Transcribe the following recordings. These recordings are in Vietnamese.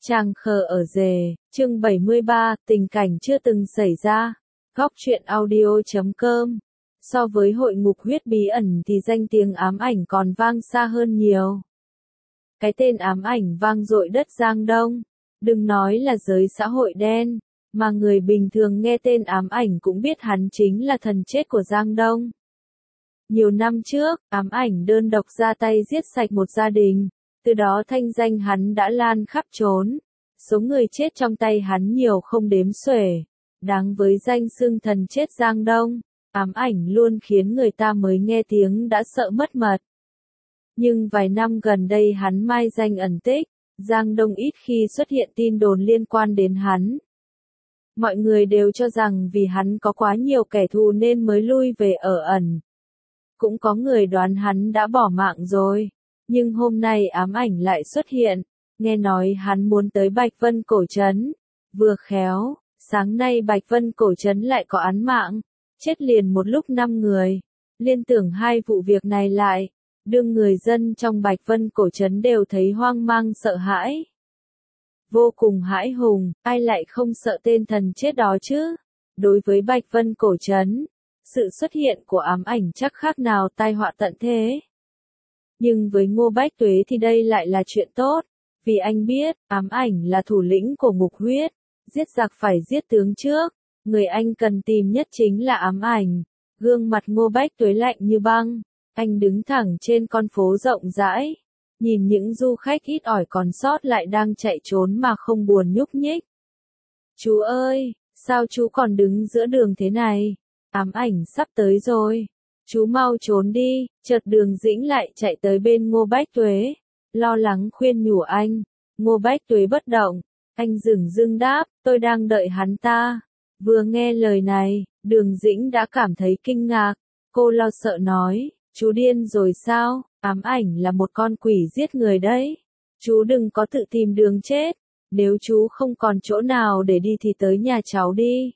Tràng khờ ở rề, chương 73, tình cảnh chưa từng xảy ra. Góc truyện audio.com. So với hội ngục huyết bí ẩn thì danh tiếng ám ảnh còn vang xa hơn nhiều. Cái tên ám ảnh vang dội đất Giang Đông. Đừng nói là giới xã hội đen, mà người bình thường nghe tên ám ảnh cũng biết hắn chính là thần chết của Giang Đông. Nhiều năm trước, ám ảnh đơn độc ra tay giết sạch một gia đình. Từ đó thanh danh hắn đã lan khắp trốn. Số người chết trong tay hắn nhiều không đếm xuể. Đáng với danh xưng thần chết Giang Đông, ám ảnh luôn khiến người ta mới nghe tiếng đã sợ mất mật. Nhưng vài năm gần đây hắn mai danh ẩn tích, Giang Đông ít khi xuất hiện tin đồn liên quan đến hắn. Mọi người đều cho rằng vì hắn có quá nhiều kẻ thù nên mới lui về ở ẩn. Cũng có người đoán hắn đã bỏ mạng rồi. Nhưng hôm nay ám ảnh lại xuất hiện, nghe nói hắn muốn tới Bạch Vân Cổ Trấn. Vừa khéo, sáng nay Bạch Vân Cổ Trấn lại có án mạng, chết liền một lúc 5 người. Liên tưởng hai vụ việc này lại, đương người dân trong Bạch Vân Cổ Trấn đều thấy hoang mang sợ hãi. Vô cùng hãi hùng, ai lại không sợ tên thần chết đó chứ? Đối với Bạch Vân Cổ Trấn, sự xuất hiện của ám ảnh chắc khác nào tai họa tận thế. Nhưng với Ngô Bách Tuế thì đây lại là chuyện tốt, vì anh biết, ám ảnh là thủ lĩnh của ngục huyết, giết giặc phải giết tướng trước, người anh cần tìm nhất chính là ám ảnh. Gương mặt Ngô Bách Tuế lạnh như băng, anh đứng thẳng trên con phố rộng rãi, nhìn những du khách ít ỏi còn sót lại đang chạy trốn mà không buồn nhúc nhích. Chú ơi, sao chú còn đứng giữa đường thế này? Ám ảnh sắp tới rồi. Chú mau trốn đi, chợt Đường Dĩnh lại chạy tới bên Ngô Bách Tuế, lo lắng khuyên nhủ anh. Ngô Bách Tuế bất động, anh dửng dưng đáp, tôi đang đợi hắn ta. Vừa nghe lời này, Đường Dĩnh đã cảm thấy kinh ngạc, cô lo sợ nói, chú điên rồi sao, ám ảnh là một con quỷ giết người đấy. Chú đừng có tự tìm đường chết, nếu chú không còn chỗ nào để đi thì tới nhà cháu đi.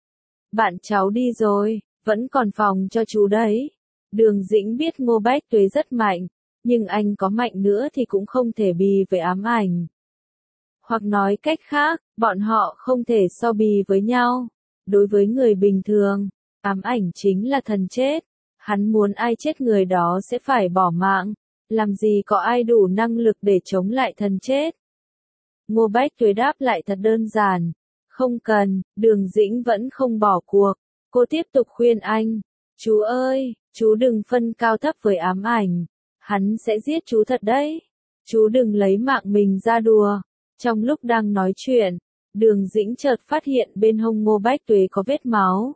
Bạn cháu đi rồi. Vẫn còn phòng cho chú đấy. Đường Dĩnh biết Ngô Bách Tuế rất mạnh, nhưng anh có mạnh nữa thì cũng không thể bì với ám ảnh. Hoặc nói cách khác, bọn họ không thể so bì với nhau. Đối với người bình thường, ám ảnh chính là thần chết. Hắn muốn ai chết người đó sẽ phải bỏ mạng. Làm gì có ai đủ năng lực để chống lại thần chết. Ngô Bách Tuế đáp lại thật đơn giản. Không cần, Đường Dĩnh vẫn không bỏ cuộc. Cô tiếp tục khuyên anh, chú ơi, chú đừng phân cao thấp với ám ảnh, hắn sẽ giết chú thật đấy, chú đừng lấy mạng mình ra đùa. Trong lúc đang nói chuyện, Đường Dĩnh chợt phát hiện bên hông Ngô Bách Tuế có vết máu.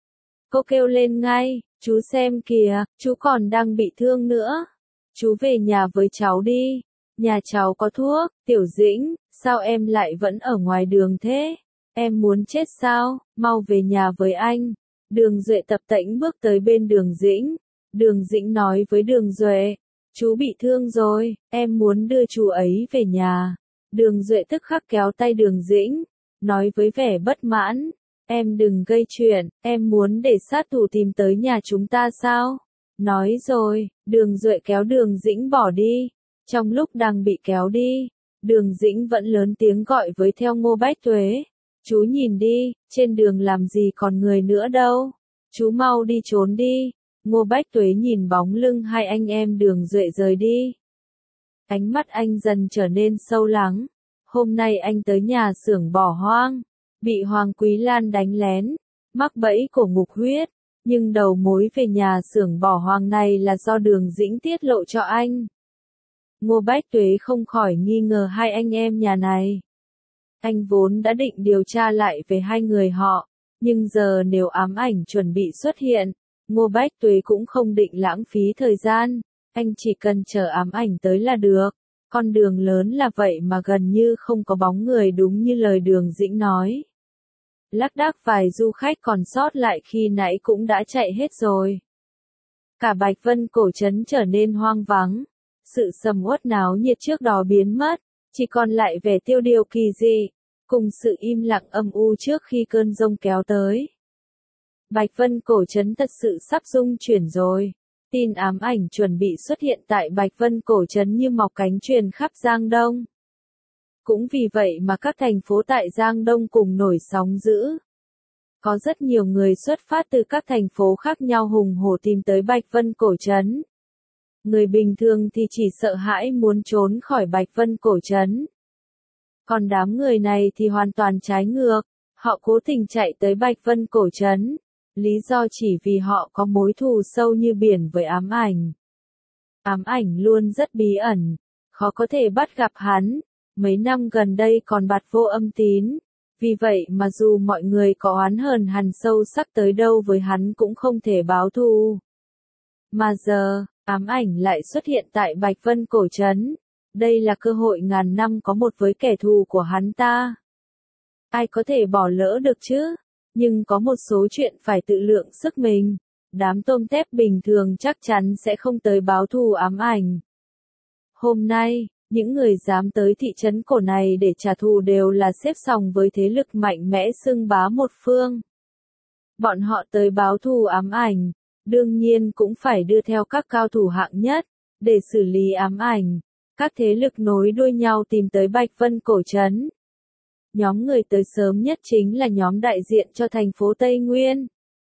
Cô kêu lên ngay, chú xem kìa, chú còn đang bị thương nữa, chú về nhà với cháu đi, nhà cháu có thuốc. Tiểu Dĩnh, sao em lại vẫn ở ngoài đường thế? Em muốn chết sao, mau về nhà với anh. Đường Duệ tập tễnh bước tới bên Đường Dĩnh. Đường Dĩnh nói với Đường Duệ, chú bị thương rồi, em muốn đưa chú ấy về nhà. Đường Duệ tức khắc kéo tay Đường Dĩnh, nói với vẻ bất mãn, em đừng gây chuyện, em muốn để sát thủ tìm tới nhà chúng ta sao? Nói rồi, Đường Duệ kéo Đường Dĩnh bỏ đi. Trong lúc đang bị kéo đi, Đường Dĩnh vẫn lớn tiếng gọi với theo Ngô Bách Tuế. Chú nhìn đi, trên đường làm gì còn người nữa đâu. Chú mau đi trốn đi. Ngô Bách Tuế nhìn bóng lưng hai anh em Đường Duệ rời đi. Ánh mắt anh dần trở nên sâu lắng. Hôm nay anh tới nhà xưởng bỏ hoang. Bị Hoàng Quý Lan đánh lén. Mắc bẫy của ngục huyết. Nhưng đầu mối về nhà xưởng bỏ hoang này là do Đường Dĩnh tiết lộ cho anh. Ngô Bách Tuế không khỏi nghi ngờ hai anh em nhà này. Anh vốn đã định điều tra lại về hai người họ, nhưng giờ nếu ám ảnh chuẩn bị xuất hiện, Ngô Bách Tuế cũng không định lãng phí thời gian, anh chỉ cần chờ ám ảnh tới là được. Con đường lớn là vậy mà gần như không có bóng người đúng như lời Đường Dĩnh nói. Lác đác vài du khách còn sót lại khi nãy cũng đã chạy hết rồi. Cả Bạch Vân Cổ Trấn trở nên hoang vắng, sự sầm uất náo nhiệt trước đó biến mất. Chỉ còn lại vẻ tiêu điều kỳ dị, cùng sự im lặng âm u trước khi cơn giông kéo tới. Bạch Vân Cổ Trấn thật sự sắp rung chuyển rồi. Tin ám ảnh chuẩn bị xuất hiện tại Bạch Vân Cổ Trấn như mọc cánh truyền khắp Giang Đông. Cũng vì vậy mà các thành phố tại Giang Đông cùng nổi sóng dữ. Có rất nhiều người xuất phát từ các thành phố khác nhau hùng hổ tìm tới Bạch Vân Cổ Trấn. Người bình thường thì chỉ sợ hãi muốn trốn khỏi Bạch Vân Cổ Trấn. Còn đám người này thì hoàn toàn trái ngược, họ cố tình chạy tới Bạch Vân Cổ Trấn. Lý do chỉ vì họ có mối thù sâu như biển với ám ảnh. Ám ảnh luôn rất bí ẩn, khó có thể bắt gặp hắn, mấy năm gần đây còn bạt vô âm tín. Vì vậy mà dù mọi người có oán hờn hằn sâu sắc tới đâu với hắn cũng không thể báo thù. Mà giờ, ám ảnh lại xuất hiện tại Bạch Vân Cổ Trấn. Đây là cơ hội ngàn năm có một với kẻ thù của hắn ta. Ai có thể bỏ lỡ được chứ? Nhưng có một số chuyện phải tự lượng sức mình. Đám tôm tép bình thường chắc chắn sẽ không tới báo thù ám ảnh. Hôm nay, những người dám tới thị trấn cổ này để trả thù đều là xếp sòng với thế lực mạnh mẽ xưng bá một phương. Bọn họ tới báo thù ám ảnh, đương nhiên cũng phải đưa theo các cao thủ hạng nhất, để xử lý ám ảnh. Các thế lực nối đuôi nhau tìm tới Bạch Vân Cổ Trấn. Nhóm người tới sớm nhất chính là nhóm đại diện cho thành phố Tây Nguyên.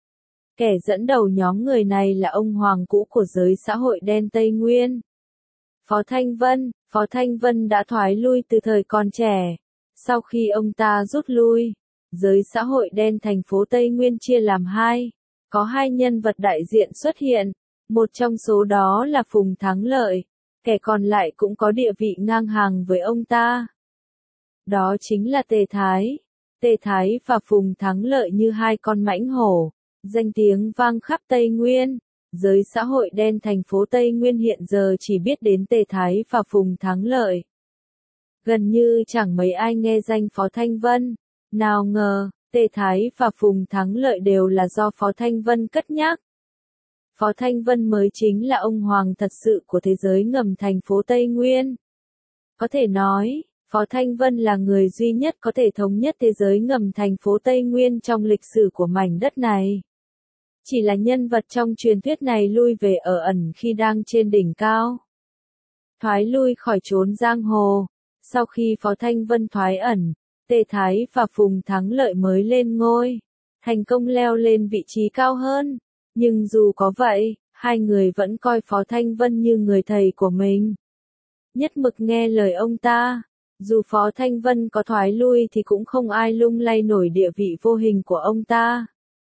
Kẻ dẫn đầu nhóm người này là ông hoàng cũ của giới xã hội đen Tây Nguyên. Phó Thanh Vân đã thoái lui từ thời còn trẻ. Sau khi ông ta rút lui, giới xã hội đen thành phố Tây Nguyên chia làm hai. Có hai nhân vật đại diện xuất hiện, một trong số đó là Phùng Thắng Lợi, kẻ còn lại cũng có địa vị ngang hàng với ông ta. Đó chính là Tề Thái. Tề Thái và Phùng Thắng Lợi như hai con mãnh hổ, danh tiếng vang khắp Tây Nguyên. Giới xã hội đen thành phố Tây Nguyên hiện giờ chỉ biết đến Tề Thái và Phùng Thắng Lợi. Gần như chẳng mấy ai nghe danh Phó Thanh Vân. Nào ngờ, Tề Thái và Phùng Thắng Lợi đều là do Phó Thanh Vân cất nhắc. Phó Thanh Vân mới chính là ông hoàng thật sự của thế giới ngầm thành phố Tây Nguyên. Có thể nói, Phó Thanh Vân là người duy nhất có thể thống nhất thế giới ngầm thành phố Tây Nguyên trong lịch sử của mảnh đất này. Chỉ là nhân vật trong truyền thuyết này lui về ở ẩn khi đang trên đỉnh cao. Thoái lui khỏi chốn giang hồ. Sau khi Phó Thanh Vân thoái ẩn, Tề Thái và Phùng Thắng Lợi mới lên ngôi, thành công leo lên vị trí cao hơn. Nhưng dù có vậy, hai người vẫn coi Phó Thanh Vân như người thầy của mình. Nhất mực nghe lời ông ta. Dù Phó Thanh Vân có thoái lui thì cũng không ai lung lay nổi địa vị vô hình của ông ta.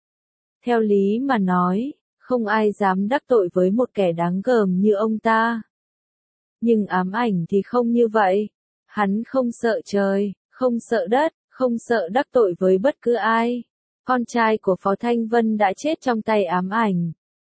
Theo lý mà nói, không ai dám đắc tội với một kẻ đáng gờm như ông ta. Nhưng ám ảnh thì không như vậy. Hắn không sợ trời, không sợ đất, không sợ đắc tội với bất cứ ai. Con trai của Phó Thanh Vân đã chết trong tay ám ảnh.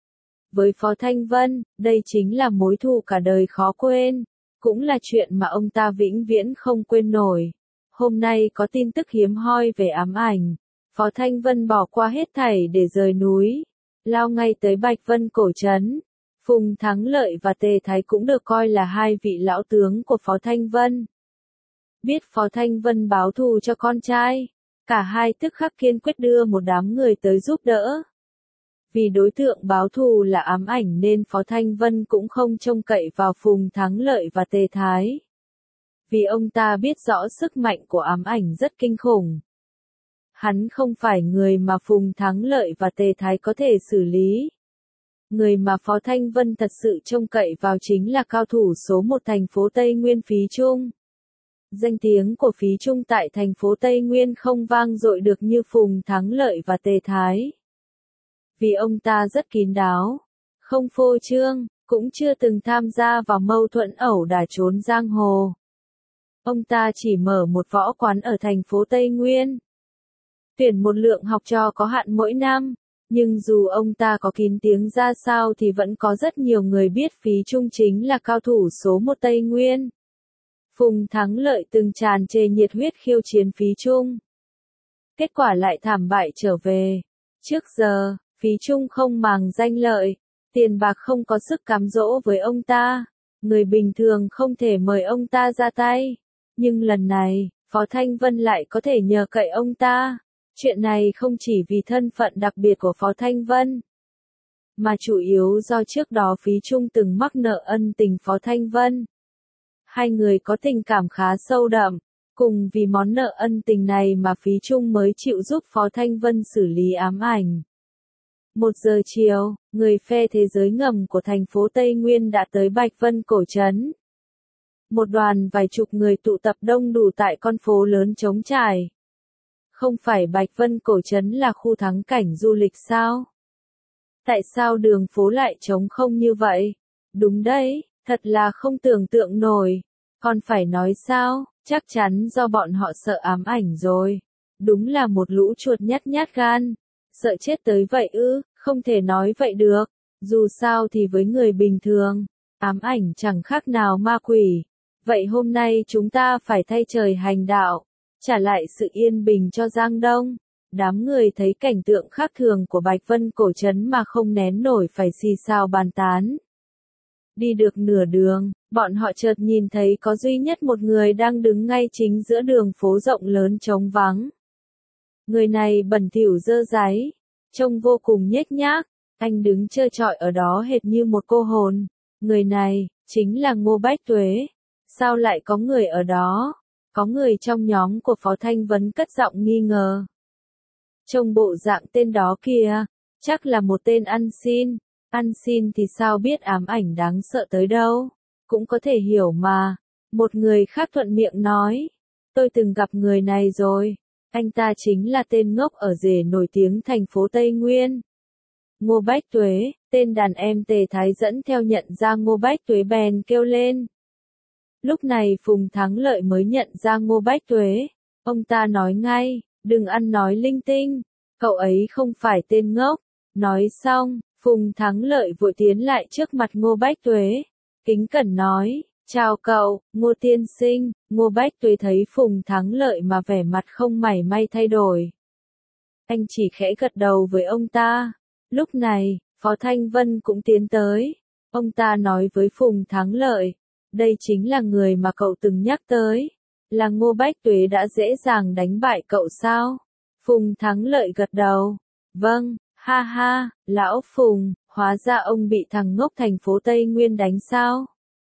Với Phó Thanh Vân, đây chính là mối thù cả đời khó quên. Cũng là chuyện mà ông ta vĩnh viễn không quên nổi. Hôm nay có tin tức hiếm hoi về ám ảnh. Phó Thanh Vân bỏ qua hết thảy để rời núi, lao ngay tới Bạch Vân Cổ Trấn. Phùng Thắng Lợi và Tề Thái cũng được coi là hai vị lão tướng của Phó Thanh Vân. Biết Phó Thanh Vân báo thù cho con trai, cả hai tức khắc kiên quyết đưa một đám người tới giúp đỡ. Vì đối tượng báo thù là ám ảnh nên Phó Thanh Vân cũng không trông cậy vào Phùng Thắng Lợi và Tề Thái. Vì ông ta biết rõ sức mạnh của ám ảnh rất kinh khủng. Hắn không phải người mà Phùng Thắng Lợi và Tề Thái có thể xử lý. Người mà Phó Thanh Vân thật sự trông cậy vào chính là cao thủ số một thành phố Tây Nguyên Phí Trung. Danh tiếng của Phí Trung tại thành phố Tây Nguyên không vang dội được như Phùng Thắng Lợi và Tề Thái. Vì ông ta rất kín đáo, không phô trương, cũng chưa từng tham gia vào mâu thuẫn ẩu đả trốn giang hồ. Ông ta chỉ mở một võ quán ở thành phố Tây Nguyên. Tuyển một lượng học trò có hạn mỗi năm, nhưng dù ông ta có kín tiếng ra sao thì vẫn có rất nhiều người biết Phí Trung chính là cao thủ số một Tây Nguyên. Phùng Thắng Lợi từng tràn trề nhiệt huyết khiêu chiến Phí Trung. Kết quả lại thảm bại trở về. Trước giờ, Phí Trung không màng danh lợi, tiền bạc không có sức cám dỗ với ông ta. Người bình thường không thể mời ông ta ra tay. Nhưng lần này, Phó Thanh Vân lại có thể nhờ cậy ông ta. Chuyện này không chỉ vì thân phận đặc biệt của Phó Thanh Vân, mà chủ yếu do trước đó Phí Trung từng mắc nợ ân tình Phó Thanh Vân. Hai người có tình cảm khá sâu đậm, Cùng vì món nợ ân tình này mà Phí Trung mới chịu giúp Phó Thanh Vân xử lý ám ảnh. 1 giờ chiều, người phe thế giới ngầm của thành phố Tây Nguyên đã tới Bạch Vân Cổ Trấn. Một đoàn vài chục người tụ tập đông đủ tại con phố lớn trống trải. Không phải Bạch Vân Cổ Trấn là khu thắng cảnh du lịch sao? Tại sao đường phố lại trống không như vậy? Đúng đấy, thật là không tưởng tượng nổi. Còn phải nói sao, chắc chắn do bọn họ sợ ám ảnh rồi. Đúng là một lũ chuột nhát gan. Sợ chết tới vậy ư, không thể nói vậy được. Dù sao thì với người bình thường, ám ảnh chẳng khác nào ma quỷ. Vậy hôm nay chúng ta phải thay trời hành đạo, trả lại sự yên bình cho Giang Đông. Đám người thấy cảnh tượng khác thường của Bạch Vân Cổ Trấn mà không nén nổi phải xì xào bàn tán. Đi được nửa đường, bọn họ chợt nhìn thấy có duy nhất một người đang đứng ngay chính giữa đường phố rộng lớn trống vắng. Người này bẩn thỉu dơ dáy, trông vô cùng nhếch nhác, anh đứng trơ trọi ở đó hệt như một cô hồn. Người này, chính là Ngô Bách Tuế. Sao lại có người ở đó? Có người trong nhóm của Phó Thanh Vấn cất giọng nghi ngờ. Trông bộ dạng tên đó kìa, chắc là một tên ăn xin. Ăn xin thì sao biết ám ảnh đáng sợ tới đâu, cũng có thể hiểu mà. Một người khác thuận miệng nói, tôi từng gặp người này rồi, anh ta chính là tên ngốc ở rể nổi tiếng thành phố Tây Nguyên. Ngô Bách Tuế, tên đàn em Tề Thái dẫn theo nhận ra Ngô Bách Tuế bèn kêu lên. Lúc này Phùng Thắng Lợi mới nhận ra Ngô Bách Tuế, ông ta nói ngay, đừng ăn nói linh tinh, cậu ấy không phải tên ngốc. Nói xong, Phùng Thắng Lợi vội tiến lại trước mặt Ngô Bách Tuế, kính cẩn nói, chào cậu, Ngô tiên sinh. Ngô Bách Tuế thấy Phùng Thắng Lợi mà vẻ mặt không mảy may thay đổi. Anh chỉ khẽ gật đầu với ông ta. Lúc này, Phó Thanh Vân cũng tiến tới. Ông ta nói với Phùng Thắng Lợi, đây chính là người mà cậu từng nhắc tới. Là Ngô Bách Tuế đã dễ dàng đánh bại cậu sao? Phùng Thắng Lợi gật đầu. Vâng, ha ha, lão Phùng, hóa ra ông bị thằng ngốc thành phố Tây Nguyên đánh sao?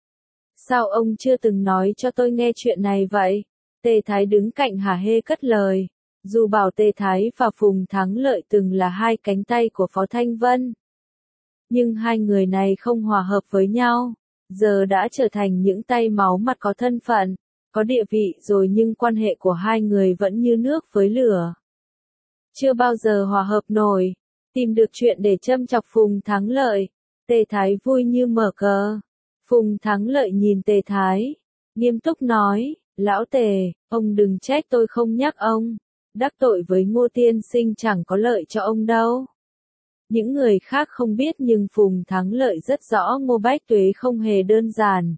Sao ông chưa từng nói cho tôi nghe chuyện này vậy? Tề Thái đứng cạnh hả hê cất lời. Dù bảo Tề Thái và Phùng Thắng Lợi từng là hai cánh tay của Phó Thanh Vân, nhưng hai người này không hòa hợp với nhau, giờ đã trở thành những tay máu mặt có thân phận, có địa vị rồi nhưng quan hệ của hai người vẫn như nước với lửa. Chưa bao giờ hòa hợp nổi, tìm được chuyện để châm chọc Phùng Thắng Lợi, Tề Thái vui như mở cờ. Phùng Thắng Lợi nhìn Tề Thái, nghiêm túc nói, lão Tề, ông đừng trách tôi không nhắc ông, đắc tội với Ngô tiên sinh chẳng có lợi cho ông đâu. Những người khác không biết nhưng Phùng Thắng Lợi rất rõ Ngô Bách Tuế không hề đơn giản.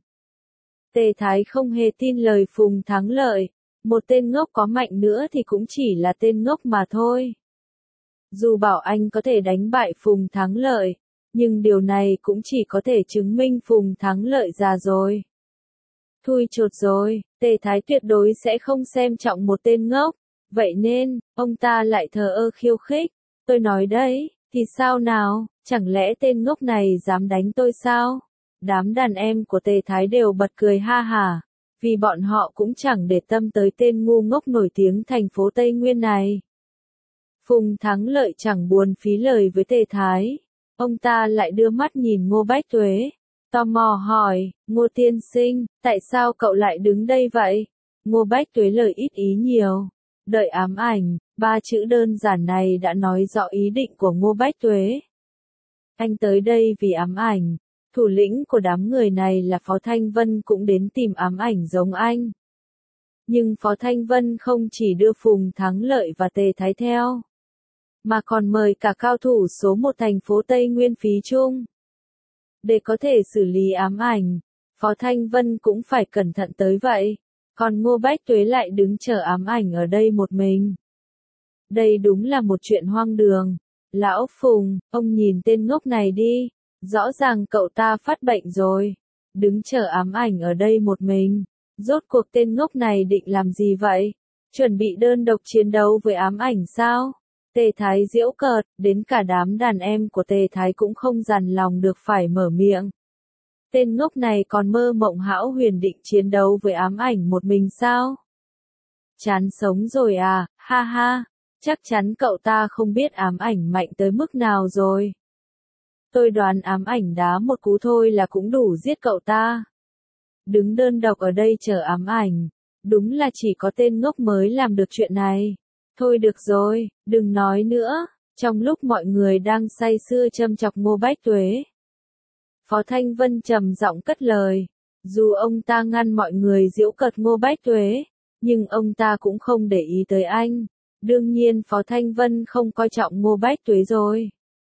Tề Thái không hề tin lời Phùng Thắng Lợi, một tên ngốc có mạnh nữa thì cũng chỉ là tên ngốc mà thôi. Dù bảo anh có thể đánh bại Phùng Thắng Lợi, nhưng điều này cũng chỉ có thể chứng minh Phùng Thắng Lợi già rồi. Thui chột rồi, Tề Thái tuyệt đối sẽ không xem trọng một tên ngốc, vậy nên, ông ta lại thờ ơ khiêu khích. Tôi nói đấy, thì sao nào, chẳng lẽ tên ngốc này dám đánh tôi sao? Đám đàn em của Tề Thái đều bật cười ha hả, vì bọn họ cũng chẳng để tâm tới tên ngu ngốc nổi tiếng thành phố Tây Nguyên này. Phùng Thắng Lợi chẳng buồn phí lời với Tề Thái, ông ta lại đưa mắt nhìn Ngô Bách Tuế, tò mò hỏi, Ngô tiên sinh, tại sao cậu lại đứng đây vậy? Ngô Bách Tuế lời ít ý nhiều, đợi ám ảnh, 3 chữ đơn giản này đã nói rõ ý định của Ngô Bách Tuế. Anh tới đây vì ám ảnh, thủ lĩnh của đám người này là Phó Thanh Vân cũng đến tìm ám ảnh giống anh. Nhưng Phó Thanh Vân không chỉ đưa Phùng Thắng Lợi và Tề Thái theo, mà còn mời cả cao thủ số 1 thành phố Tây Nguyên Phí Trung. Để có thể xử lý ám ảnh, Phó Thanh Vân cũng phải cẩn thận tới vậy, còn Ngô Bách Tuế lại đứng chờ ám ảnh ở đây một mình. Đây đúng là một chuyện hoang đường. Lão Phùng, ông nhìn tên ngốc này đi, rõ ràng cậu ta phát bệnh rồi, đứng chờ ám ảnh ở đây một mình. Rốt cuộc tên ngốc này định làm gì vậy? Chuẩn bị đơn độc chiến đấu với ám ảnh sao? Tề Thái giễu cợt, đến cả đám đàn em của Tề Thái cũng không dằn lòng được phải mở miệng. Tên ngốc này còn mơ mộng hão huyền định chiến đấu với ám ảnh một mình sao? Chán sống rồi à, ha ha, chắc chắn cậu ta không biết ám ảnh mạnh tới mức nào rồi. Tôi đoán ám ảnh đá một cú thôi là cũng đủ giết cậu ta. Đứng đơn độc ở đây chờ ám ảnh, đúng là chỉ có tên ngốc mới làm được chuyện này. Thôi được rồi, đừng nói nữa. Trong lúc mọi người đang say sưa châm chọc Ngô Bách Tuế, Phó Thanh Vân trầm giọng cất lời. Dù ông ta ngăn mọi người giễu cợt Ngô Bách Tuế, nhưng ông ta cũng không để ý tới anh. Đương nhiên Phó Thanh Vân không coi trọng Ngô Bách Tuế rồi.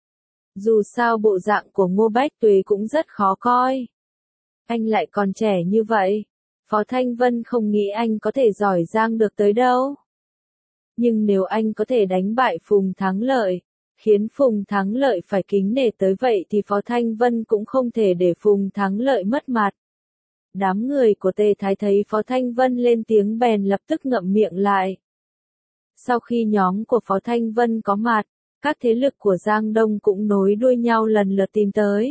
Dù sao bộ dạng của Ngô Bách Tuế cũng rất khó coi. Anh lại còn trẻ như vậy. Phó Thanh Vân không nghĩ anh có thể giỏi giang được tới đâu. Nhưng nếu anh có thể đánh bại Phùng Thắng Lợi, khiến Phùng Thắng Lợi phải kính nể tới vậy thì Phó Thanh Vân cũng không thể để Phùng Thắng Lợi mất mặt. Đám người của Tề Thái thấy Phó Thanh Vân lên tiếng bèn lập tức ngậm miệng lại. Sau khi nhóm của Phó Thanh Vân có mặt, các thế lực của Giang Đông cũng nối đuôi nhau lần lượt tìm tới.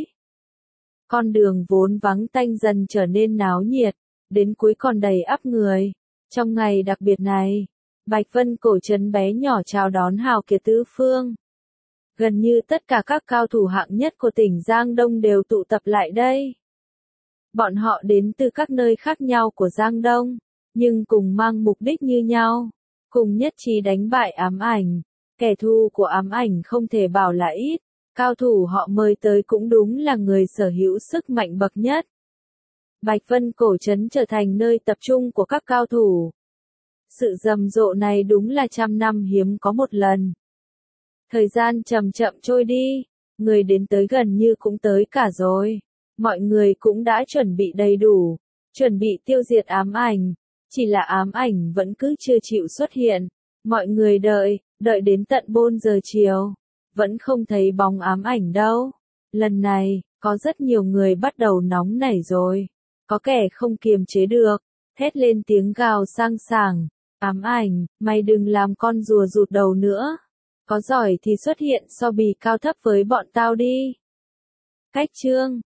Con đường vốn vắng tanh dần trở nên náo nhiệt, đến cuối còn đầy ắp người. Trong ngày đặc biệt này, Bạch Vân Cổ Trấn bé nhỏ chào đón hào kiệt tứ phương. Gần như tất cả các cao thủ hạng nhất của tỉnh Giang Đông đều tụ tập lại đây. Bọn họ đến từ các nơi khác nhau của Giang Đông, nhưng cùng mang mục đích như nhau, cùng nhất trí đánh bại ám ảnh. Kẻ thù của ám ảnh không thể bảo là ít, cao thủ họ mời tới cũng đúng là người sở hữu sức mạnh bậc nhất. Bạch Vân Cổ Trấn trở thành nơi tập trung của các cao thủ. Sự rầm rộ này đúng là trăm năm hiếm có một lần. Thời gian chậm chậm trôi đi, người đến tới gần như cũng tới cả rồi. Mọi người cũng đã chuẩn bị đầy đủ, chuẩn bị tiêu diệt ám ảnh. Chỉ là ám ảnh vẫn cứ chưa chịu xuất hiện. Mọi người đợi đến tận 4 giờ chiều. Vẫn không thấy bóng ám ảnh đâu. Lần này, có rất nhiều người bắt đầu nóng nảy rồi. Có kẻ không kiềm chế được, thét lên tiếng gào sang sảng. Ám ảnh, mày đừng làm con rùa rụt đầu nữa. Có giỏi thì xuất hiện so bì cao thấp với bọn tao đi. Cách chương